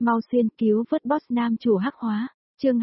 mau xuyên cứu vớt boss nam chủ hắc hóa, chương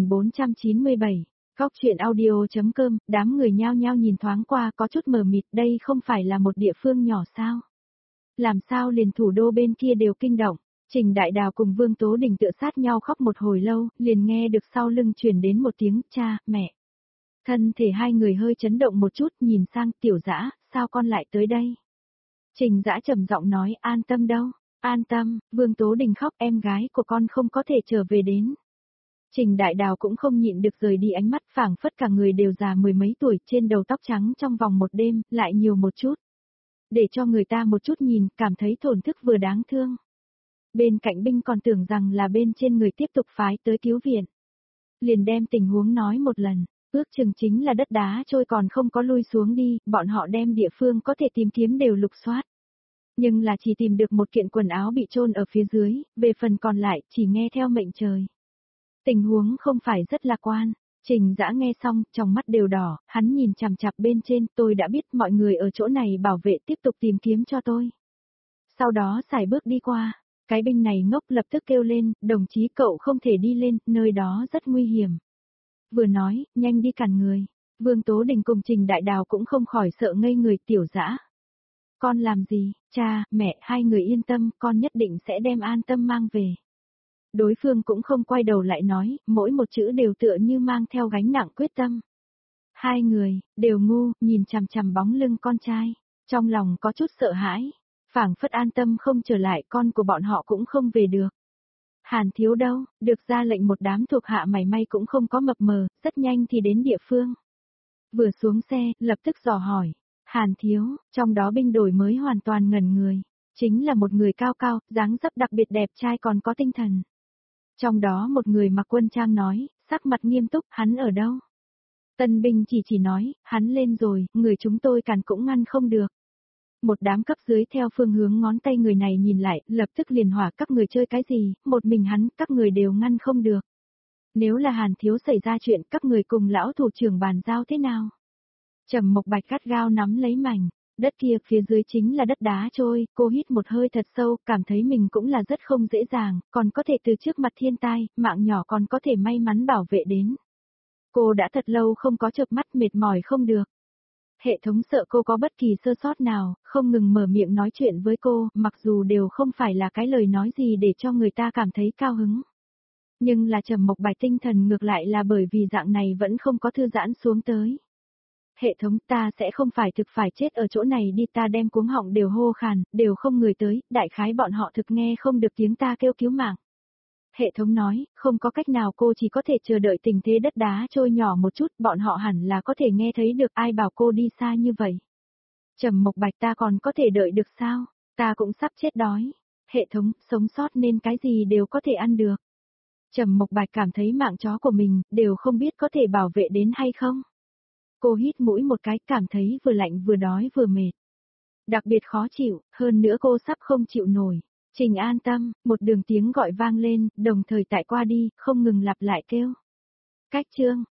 2497, Góc truyện audio.com, đám người nhao nhao nhìn thoáng qua có chút mờ mịt, đây không phải là một địa phương nhỏ sao? Làm sao liền thủ đô bên kia đều kinh động, Trình Đại Đào cùng Vương Tố Đình tựa sát nhau khóc một hồi lâu, liền nghe được sau lưng truyền đến một tiếng cha, mẹ. Thân thể hai người hơi chấn động một chút, nhìn sang Tiểu Dã, sao con lại tới đây? Trình Dã trầm giọng nói, an tâm đâu, an tâm, Vương Tố Đình khóc, em gái của con không có thể trở về đến. Trình Đại Đào cũng không nhịn được rời đi ánh mắt, phảng phất cả người đều già mười mấy tuổi, trên đầu tóc trắng trong vòng một đêm, lại nhiều một chút. Để cho người ta một chút nhìn, cảm thấy thổn thức vừa đáng thương. Bên cạnh binh còn tưởng rằng là bên trên người tiếp tục phái tới cứu viện. Liền đem tình huống nói một lần, ước chừng chính là đất đá trôi còn không có lui xuống đi, bọn họ đem địa phương có thể tìm kiếm đều lục soát. Nhưng là chỉ tìm được một kiện quần áo bị chôn ở phía dưới, về phần còn lại chỉ nghe theo mệnh trời. Tình huống không phải rất lạc quan. Trình Dã nghe xong, trong mắt đều đỏ, hắn nhìn chằm chằm bên trên, tôi đã biết mọi người ở chỗ này bảo vệ tiếp tục tìm kiếm cho tôi. Sau đó xài bước đi qua, cái binh này ngốc lập tức kêu lên, đồng chí cậu không thể đi lên, nơi đó rất nguy hiểm. Vừa nói, nhanh đi cản người, Vương Tố Đình cùng Trình Đại Đào cũng không khỏi sợ ngây người. Tiểu Dã. Con làm gì, cha, mẹ, hai người yên tâm, con nhất định sẽ đem an tâm mang về. Đối phương cũng không quay đầu lại nói, mỗi một chữ đều tựa như mang theo gánh nặng quyết tâm. Hai người, đều ngu, nhìn chằm chằm bóng lưng con trai, trong lòng có chút sợ hãi, phảng phất an tâm không trở lại, con của bọn họ cũng không về được. Hàn Thiếu đâu, được ra lệnh một đám thuộc hạ mảy may cũng không có mập mờ, rất nhanh thì đến địa phương. Vừa xuống xe, lập tức dò hỏi, Hàn Thiếu, trong đó binh đổi mới hoàn toàn ngẩn người, chính là một người cao cao, dáng dấp đặc biệt đẹp trai còn có tinh thần. Trong đó một người mặc quân trang nói, sắc mặt nghiêm túc, hắn ở đâu? Tân binh chỉ nói, hắn lên rồi, người chúng tôi cản cũng ngăn không được. Một đám cấp dưới theo phương hướng ngón tay người này nhìn lại, lập tức liền hỏa, các người chơi cái gì, một mình hắn, các người đều ngăn không được. Nếu là Hàn Thiếu xảy ra chuyện, các người cùng lão thủ trưởng bàn giao thế nào? Trầm Mộc Bạch gắt gao nắm lấy mảnh. Đất kia phía dưới chính là đất đá trôi, cô hít một hơi thật sâu, cảm thấy mình cũng là rất không dễ dàng, còn có thể từ trước mặt thiên tai, mạng nhỏ còn có thể may mắn bảo vệ đến. Cô đã thật lâu không có chợp mắt, mệt mỏi không được. Hệ thống sợ cô có bất kỳ sơ sót nào, không ngừng mở miệng nói chuyện với cô, mặc dù đều không phải là cái lời nói gì để cho người ta cảm thấy cao hứng. Nhưng là Trầm Mộc Bạch tinh thần ngược lại là bởi vì dạng này vẫn không có thư giãn xuống tới. Hệ thống, ta sẽ không phải thực phải chết ở chỗ này đi, ta đem cuống họng đều hô khàn, đều không người tới, đại khái bọn họ thực nghe không được tiếng ta kêu cứu mạng. Hệ thống nói, không có cách nào, cô chỉ có thể chờ đợi tình thế đất đá trôi nhỏ một chút, bọn họ hẳn là có thể nghe thấy được, ai bảo cô đi xa như vậy. Trầm Mộc Bạch, ta còn có thể đợi được sao, ta cũng sắp chết đói. Hệ thống, sống sót nên cái gì đều có thể ăn được. Trầm Mộc Bạch cảm thấy mạng chó của mình, đều không biết có thể bảo vệ đến hay không. Cô hít mũi một cái, cảm thấy vừa lạnh vừa đói vừa mệt. Đặc biệt khó chịu, hơn nữa cô sắp không chịu nổi. Trình an tâm, một đường tiếng gọi vang lên, đồng thời tại qua đi, không ngừng lặp lại kêu. Cách chương,